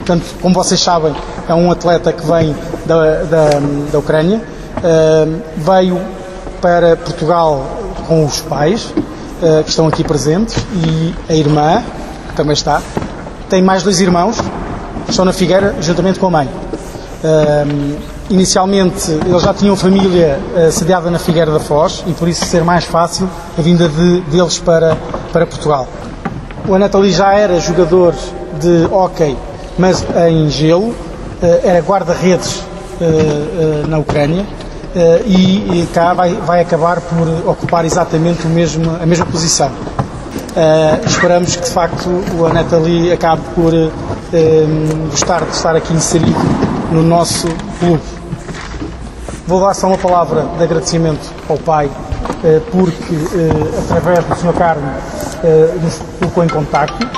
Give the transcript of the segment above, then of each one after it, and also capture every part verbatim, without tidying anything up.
Portanto, como vocês sabem, é um atleta que vem da, da, da Ucrânia, uh, veio para Portugal com os pais, uh, que estão aqui presentes, e a irmã, que também está. Tem mais dois irmãos, que estão na Figueira, juntamente com a mãe. Uh, inicialmente, eles já tinham família uh, sediada na Figueira da Foz, e por isso ser mais fácil a vinda de, deles para, para Portugal. O Anatoly já era jogador de hóquei, mas em gelo, era guarda-redes na Ucrânia e cá vai, vai acabar por ocupar exatamente o mesmo, a mesma posição. Esperamos que de facto o Anatoly acabe por gostar de estar aqui inserido no nosso clube. Vou dar só uma palavra de agradecimento ao pai, porque através do senhor Carmo nos colocou em contacto,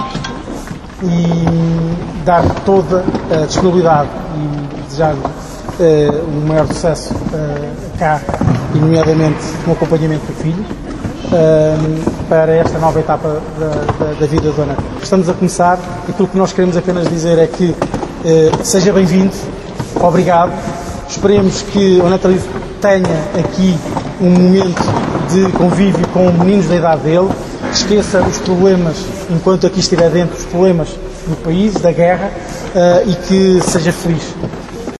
e dar toda a disponibilidade e desejar uh, o maior sucesso uh, cá, e nomeadamente no acompanhamento do filho, uh, para esta nova etapa da, da, da vida do Anatoly. Estamos a começar e aquilo que nós queremos apenas dizer é que uh, seja bem-vindo, obrigado, esperemos que o Anatoly tenha aqui um momento de convívio com meninos da idade dele, esqueça os problemas, enquanto aqui estiver dentro, os problemas do país, da guerra, uh, e que seja feliz.